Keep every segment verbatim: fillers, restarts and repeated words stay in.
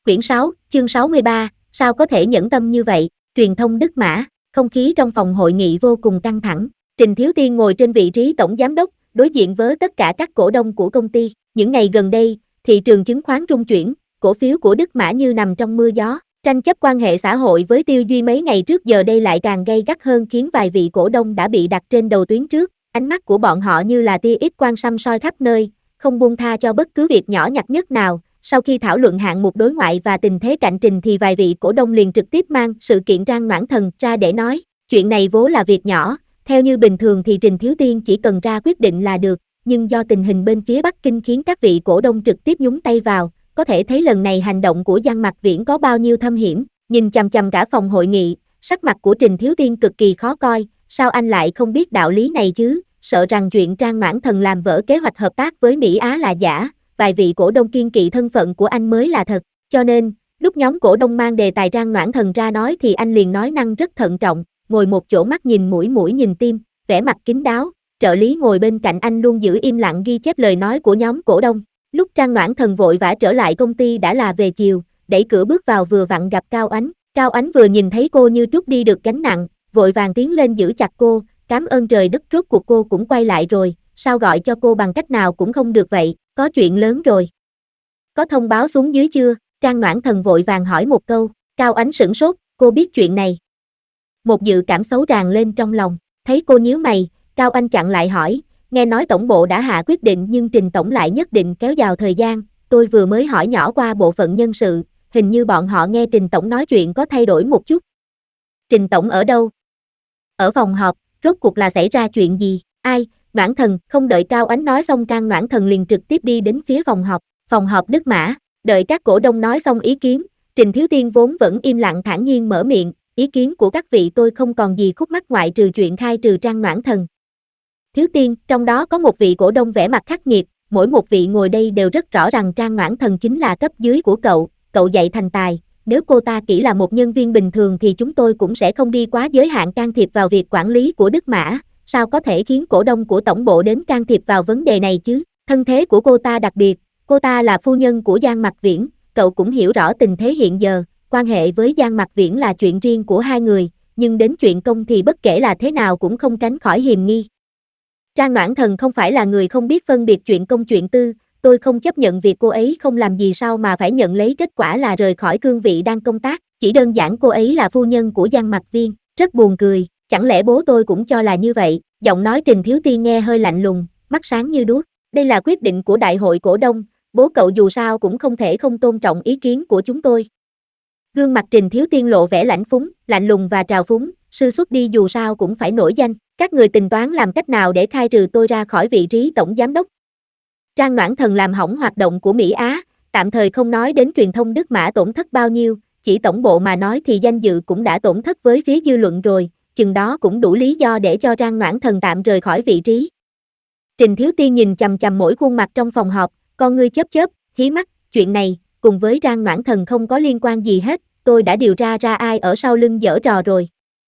Quyển sáu, chương sáu mươi ba, sao có thể nhẫn tâm như vậy, truyền thông Đức Mã, không khí trong phòng hội nghị vô cùng căng thẳng. Trình Thiếu Tiên ngồi trên vị trí tổng giám đốc, đối diện với tất cả các cổ đông của công ty. Những ngày gần đây, thị trường chứng khoán rung chuyển, cổ phiếu của Đức Mã như nằm trong mưa gió. Tranh chấp quan hệ xã hội với Tiêu Duy mấy ngày trước giờ đây lại càng gay gắt hơn khiến vài vị cổ đông đã bị đặt trên đầu tuyến trước. Ánh mắt của bọn họ như là tia ít quang xăm soi khắp nơi, không buông tha cho bất cứ việc nhỏ nhặt nhất nào. Sau khi thảo luận hạng mục đối ngoại và tình thế cạnh trình thì vài vị cổ đông liền trực tiếp mang sự kiện Trang Noãn Thần ra để nói. Chuyện này vốn là việc nhỏ, theo như bình thường thì Trình Thiếu Tiên chỉ cần ra quyết định là được, nhưng do tình hình bên phía Bắc Kinh khiến các vị cổ đông trực tiếp nhúng tay vào, có thể thấy lần này hành động của Giang Mặc Viễn có bao nhiêu thâm hiểm. Nhìn chằm chằm cả phòng hội nghị, sắc mặt của Trình Thiếu Tiên cực kỳ khó coi, sao anh lại không biết đạo lý này chứ, sợ rằng chuyện Trang Noãn Thần làm vỡ kế hoạch hợp tác với Mỹ Á là giả. Vài vị cổ đông kiên kỵ thân phận của anh mới là thật, cho nên, lúc nhóm cổ đông mang đề tài Trang Noãn Thần ra nói thì anh liền nói năng rất thận trọng, ngồi một chỗ mắt nhìn mũi mũi nhìn tim, vẻ mặt kín đáo, trợ lý ngồi bên cạnh anh luôn giữ im lặng ghi chép lời nói của nhóm cổ đông. Lúc Trang Noãn Thần vội vã trở lại công ty đã là về chiều, đẩy cửa bước vào vừa vặn gặp Cao Ánh. Cao Ánh vừa nhìn thấy cô như trút đi được gánh nặng, vội vàng tiến lên giữ chặt cô, cảm ơn trời đất rốt cuộc cô cũng quay lại rồi, sao gọi cho cô bằng cách nào cũng không được vậy, có chuyện lớn rồi. Có thông báo xuống dưới chưa? Trang Noãn Thần vội vàng hỏi một câu, Cao Ánh sửng sốt, cô biết chuyện này. Một dự cảm xấu tràn lên trong lòng, thấy cô nhíu mày, Cao Anh chặn lại hỏi, nghe nói tổng bộ đã hạ quyết định nhưng Trình tổng lại nhất định kéo dài thời gian, tôi vừa mới hỏi nhỏ qua bộ phận nhân sự, hình như bọn họ nghe Trình tổng nói chuyện có thay đổi một chút. Trình tổng ở đâu? Ở phòng họp, rốt cuộc là xảy ra chuyện gì? Ai? Noãn Thần. Không đợi Cao Ánh nói xong Trang Noãn Thần liền trực tiếp đi đến phía phòng họp, phòng họp Đức Mã, đợi các cổ đông nói xong ý kiến, Trình Thiếu Tiên vốn vẫn im lặng thản nhiên mở miệng, ý kiến của các vị tôi không còn gì khúc mắc ngoại trừ chuyện khai trừ Trang Noãn Thần. Thiếu Tiên, trong đó có một vị cổ đông vẻ mặt khắc nghiệt, mỗi một vị ngồi đây đều rất rõ rằng Trang Noãn Thần chính là cấp dưới của cậu, cậu dạy thành tài, nếu cô ta chỉ là một nhân viên bình thường thì chúng tôi cũng sẽ không đi quá giới hạn can thiệp vào việc quản lý của Đức Mã, sao có thể khiến cổ đông của tổng bộ đến can thiệp vào vấn đề này chứ, thân thế của cô ta đặc biệt, cô ta là phu nhân của Giang Mặc Viễn, cậu cũng hiểu rõ tình thế hiện giờ, quan hệ với Giang Mặc Viễn là chuyện riêng của hai người, nhưng đến chuyện công thì bất kể là thế nào cũng không tránh khỏi hiềm nghi. Trang Noãn Thần không phải là người không biết phân biệt chuyện công chuyện tư, tôi không chấp nhận việc cô ấy không làm gì sao mà phải nhận lấy kết quả là rời khỏi cương vị đang công tác, chỉ đơn giản cô ấy là phu nhân của Giang Mặc Viễn, rất buồn cười, chẳng lẽ bố tôi cũng cho là như vậy, giọng nói Trình Thiếu Tiên nghe hơi lạnh lùng, mắt sáng như đuốc, đây là quyết định của đại hội cổ đông, bố cậu dù sao cũng không thể không tôn trọng ý kiến của chúng tôi. Gương mặt Trình Thiếu Tiên lộ vẻ lãnh phúng, lạnh lùng và trào phúng, sư xuất đi dù sao cũng phải nổi danh, các người tính toán làm cách nào để khai trừ tôi ra khỏi vị trí tổng giám đốc. Trang Noãn Thần làm hỏng hoạt động của Mỹ Á, tạm thời không nói đến truyền thông Đức Mã tổn thất bao nhiêu, chỉ tổng bộ mà nói thì danh dự cũng đã tổn thất với phía dư luận rồi, chừng đó cũng đủ lý do để cho Trang Noãn Thần tạm rời khỏi vị trí. Trình Thiếu Tiên nhìn chằm chằm mỗi khuôn mặt trong phòng họp, con ngươi chớp chớp, hí mắt, chuyện này, cùng với Trang Noãn Thần không có liên quan gì hết, tôi đã điều tra ra ai ở sau lưng giở trò rồi.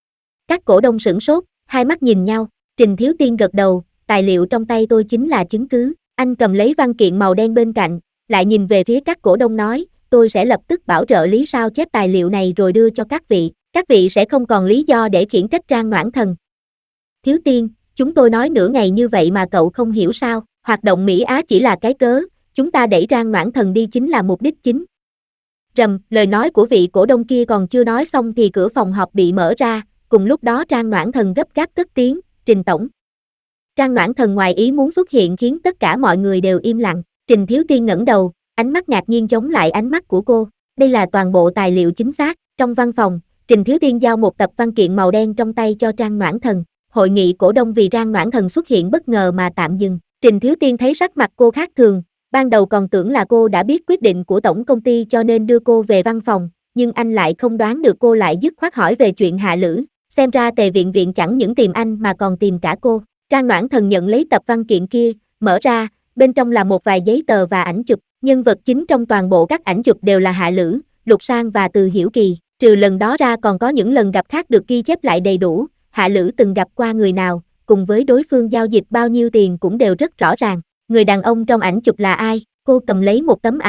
Các cổ đông sửng sốt, hai mắt nhìn nhau, Trình Thiếu Tiên gật đầu, tài liệu trong tay tôi chính là chứng cứ, anh cầm lấy văn kiện màu đen bên cạnh, lại nhìn về phía các cổ đông nói, tôi sẽ lập tức bảo trợ lý sao chép tài liệu này rồi đưa cho các vị, các vị sẽ không còn lý do để khiển trách Trang Noãn Thần. Thiếu Tiên, chúng tôi nói nửa ngày như vậy mà cậu không hiểu sao, hoạt động Mỹ Á chỉ là cái cớ, chúng ta đẩy Trang Noãn Thần đi chính là mục đích chính. Rầm, lời nói của vị cổ đông kia còn chưa nói xong thì cửa phòng họp bị mở ra, cùng lúc đó Trang Noãn Thần gấp gáp cất tiếng, Trình tổng. Trang Noãn Thần ngoài ý muốn xuất hiện khiến tất cả mọi người đều im lặng, Trình Thiếu Tiên ngẩng đầu, ánh mắt ngạc nhiên chống lại ánh mắt của cô, đây là toàn bộ tài liệu chính xác, trong văn phòng, Trình Thiếu Tiên giao một tập văn kiện màu đen trong tay cho Trang Noãn Thần, hội nghị cổ đông vì Trang Noãn Thần xuất hiện bất ngờ mà tạm dừng, Trình Thiếu Tiên thấy sắc mặt cô khác thường, ban đầu còn tưởng là cô đã biết quyết định của tổng công ty cho nên đưa cô về văn phòng, nhưng anh lại không đoán được cô lại dứt khoát hỏi về chuyện Hạ Lữ, xem ra Tề Viện Viện chẳng những tìm anh mà còn tìm cả cô. Trang Noãn Thần nhận lấy tập văn kiện kia, mở ra, bên trong là một vài giấy tờ và ảnh chụp, nhân vật chính trong toàn bộ các ảnh chụp đều là Hạ Lữ, Lục Sang và Từ Hiểu Kỳ, trừ lần đó ra còn có những lần gặp khác được ghi chép lại đầy đủ, Hạ Lữ từng gặp qua người nào, cùng với đối phương giao dịch bao nhiêu tiền cũng đều rất rõ ràng, người đàn ông trong ảnh chụp là ai, cô cầm lấy một tấm ảnh,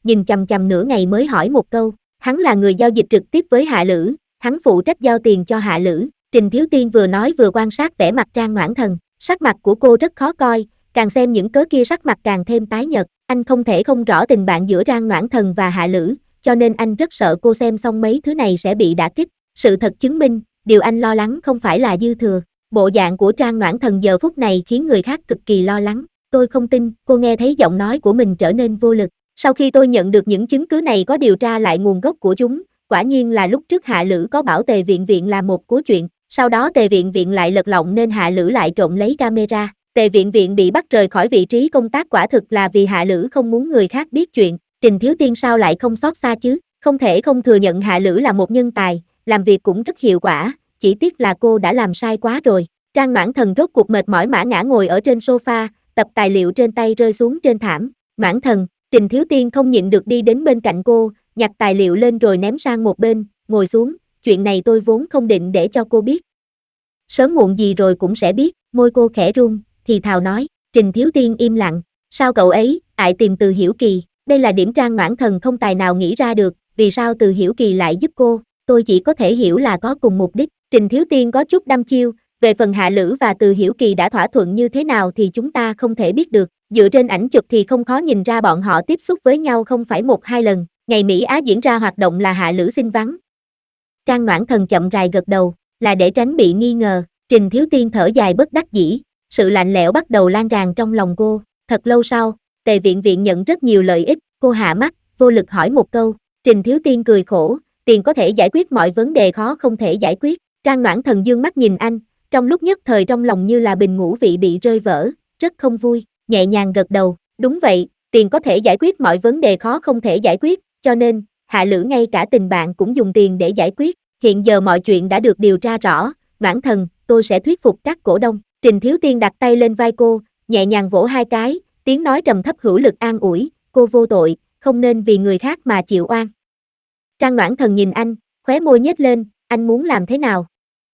nhìn chằm chằm nửa ngày mới hỏi một câu. Hắn là người giao dịch trực tiếp với Hạ Lữ, hắn phụ trách giao tiền cho Hạ Lữ. Trình Thiếu Tiên vừa nói vừa quan sát vẻ mặt Trang Noãn Thần, sắc mặt của cô rất khó coi, càng xem những cớ kia sắc mặt càng thêm tái nhợt. Anh không thể không rõ tình bạn giữa Trang Noãn Thần và Hạ Lữ, cho nên anh rất sợ cô xem xong mấy thứ này sẽ bị đả kích. Sự thật chứng minh, điều anh lo lắng không phải là dư thừa. Bộ dạng của Trang Noãn Thần giờ phút này khiến người khác cực kỳ lo lắng. Tôi không tin, cô nghe thấy giọng nói của mình trở nên vô lực. Sau khi tôi nhận được những chứng cứ này có điều tra lại nguồn gốc của chúng, quả nhiên là lúc trước Hạ Lữ có bảo Tề Viện Viện là một cú chuyện, sau đó Tề Viện Viện lại lật lọng nên Hạ Lữ lại trộm lấy camera. Tề Viện Viện bị bắt rời khỏi vị trí công tác quả thực là vì Hạ Lữ không muốn người khác biết chuyện. Trình Thiếu Tiên sao lại không xót xa chứ, không thể không thừa nhận Hạ Lữ là một nhân tài, làm việc cũng rất hiệu quả, chỉ tiếc là cô đã làm sai quá rồi. Trang Noãn Thần rốt cuộc mệt mỏi mã ngã ngồi ở trên sofa, tập tài liệu trên tay rơi xuống trên thảm. Noãn Thần, Trình Thiếu Tiên không nhịn được đi đến bên cạnh cô, nhặt tài liệu lên rồi ném sang một bên, ngồi xuống, chuyện này tôi vốn không định để cho cô biết. Sớm muộn gì rồi cũng sẽ biết, môi cô khẽ run, thì thào nói. Trình Thiếu Tiên im lặng, sao cậu ấy, ại tìm Từ Hiểu Kỳ, đây là điểm Trang Noãn Thần không tài nào nghĩ ra được, vì sao Từ Hiểu Kỳ lại giúp cô, tôi chỉ có thể hiểu là có cùng mục đích. Trình Thiếu Tiên có chút đăm chiêu, về phần Hạ Lữ và Từ Hiểu Kỳ đã thỏa thuận như thế nào thì chúng ta không thể biết được, dựa trên ảnh chụp thì không khó nhìn ra bọn họ tiếp xúc với nhau không phải một hai lần, ngày Mỹ Á diễn ra hoạt động là Hạ Lữ xin vắng. Trang Noãn Thần chậm rãi gật đầu, là để tránh bị nghi ngờ. Trình Thiếu Tiên thở dài bất đắc dĩ, sự lạnh lẽo bắt đầu lan tràn trong lòng cô. Thật lâu sau, Tề Viện Viện nhận rất nhiều lợi ích, cô hạ mắt, vô lực hỏi một câu. Trình Thiếu Tiên cười khổ, tiền có thể giải quyết mọi vấn đề khó không thể giải quyết. Trang Noãn Thần dương mắt nhìn anh, trong lúc nhất thời trong lòng như là bình ngũ vị bị rơi vỡ, rất không vui, nhẹ nhàng gật đầu, đúng vậy, tiền có thể giải quyết mọi vấn đề khó không thể giải quyết, cho nên, Hạ Lữ ngay cả tình bạn cũng dùng tiền để giải quyết, hiện giờ mọi chuyện đã được điều tra rõ, Noãn Thần, tôi sẽ thuyết phục các cổ đông. Trình Thiếu Tiên đặt tay lên vai cô, nhẹ nhàng vỗ hai cái, tiếng nói trầm thấp hữu lực an ủi, cô vô tội, không nên vì người khác mà chịu oan. Trang Noãn Thần nhìn anh, khóe môi nhếch lên, anh muốn làm thế nào?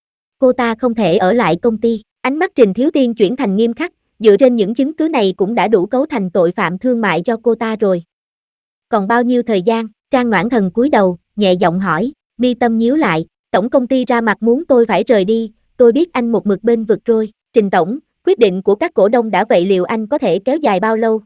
Cô ta không thể ở lại công ty, ánh mắt Trình Thiếu Tiên chuyển thành nghiêm khắc, dựa trên những chứng cứ này cũng đã đủ cấu thành tội phạm thương mại cho cô ta rồi. Còn bao nhiêu thời gian? Trang Noãn Thần cúi đầu, nhẹ giọng hỏi, mi tâm nhíu lại, tổng công ty ra mặt muốn tôi phải rời đi, tôi biết anh một mực bên vực rồi. Trình tổng, quyết định của các cổ đông đã vậy liệu anh có thể kéo dài bao lâu?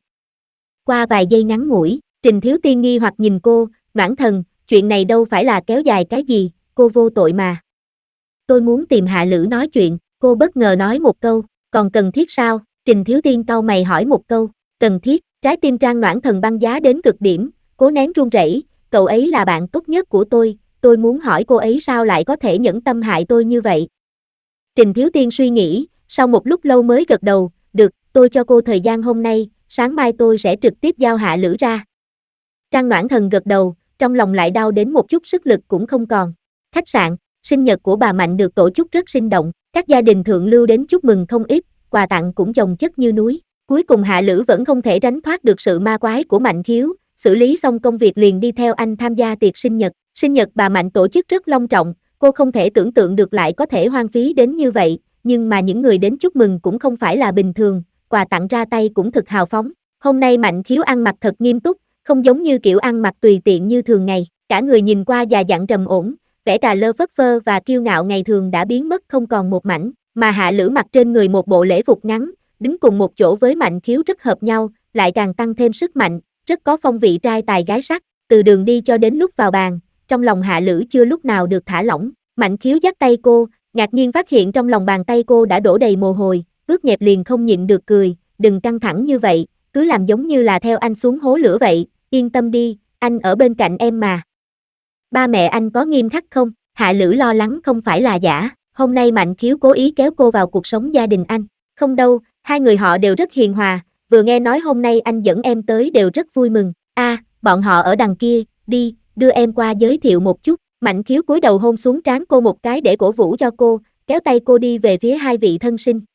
Qua vài giây ngắn ngủi, Trình Thiếu Tiên nghi hoặc nhìn cô, Noãn Thần, chuyện này đâu phải là kéo dài cái gì, cô vô tội mà. Tôi muốn tìm Hạ Lữ nói chuyện, cô bất ngờ nói một câu, còn cần thiết sao? Trình Thiếu Tiên cau mày hỏi một câu, cần thiết, trái tim Trang Noãn Thần băng giá đến cực điểm, cố nén run rẩy, cậu ấy là bạn tốt nhất của tôi, tôi muốn hỏi cô ấy sao lại có thể nhẫn tâm hại tôi như vậy? Trình Thiếu Tiên suy nghĩ, sau một lúc lâu mới gật đầu, được, tôi cho cô thời gian hôm nay, sáng mai tôi sẽ trực tiếp giao Hạ Lữ ra. Trang Noãn Thần gật đầu, trong lòng lại đau đến một chút sức lực cũng không còn. Khách sạn, sinh nhật của bà Mạnh được tổ chức rất sinh động, các gia đình thượng lưu đến chúc mừng không ít, quà tặng cũng chồng chất như núi. Cuối cùng Hạ Lữ vẫn không thể tránh thoát được sự ma quái của Mạnh Khiếu, xử lý xong công việc liền đi theo anh tham gia tiệc sinh nhật. Sinh nhật bà Mạnh tổ chức rất long trọng, cô không thể tưởng tượng được lại có thể hoang phí đến như vậy, nhưng mà những người đến chúc mừng cũng không phải là bình thường, quà tặng ra tay cũng thực hào phóng. Hôm nay Mạnh Khiếu ăn mặc thật nghiêm túc, không giống như kiểu ăn mặc tùy tiện như thường ngày, cả người nhìn qua già dặn trầm ổn, vẻ cà lơ phất phơ và kiêu ngạo ngày thường đã biến mất không còn một mảnh, mà Hạ Lữ mặc trên người một bộ lễ phục ngắn, đứng cùng một chỗ với Mạnh Khiếu rất hợp nhau, lại càng tăng thêm sức mạnh, rất có phong vị trai tài gái sắc, từ đường đi cho đến lúc vào bàn, trong lòng Hạ Lữ chưa lúc nào được thả lỏng. Mạnh Khiếu dắt tay cô, ngạc nhiên phát hiện trong lòng bàn tay cô đã đổ đầy mồ hôi, ướt nhẹp liền không nhịn được cười, đừng căng thẳng như vậy, cứ làm giống như là theo anh xuống hố lửa vậy, yên tâm đi, anh ở bên cạnh em mà. Ba mẹ anh có nghiêm khắc không? Hạ Lữ lo lắng không phải là giả, hôm nay Mạnh Khiếu cố ý kéo cô vào cuộc sống gia đình anh. Không đâu, hai người họ đều rất hiền hòa, vừa nghe nói hôm nay anh dẫn em tới đều rất vui mừng. A, à, bọn họ ở đằng kia, đi, đưa em qua giới thiệu một chút. Mạnh Khiếu cúi đầu hôn xuống trán cô một cái để cổ vũ cho cô, kéo tay cô đi về phía hai vị thân sinh.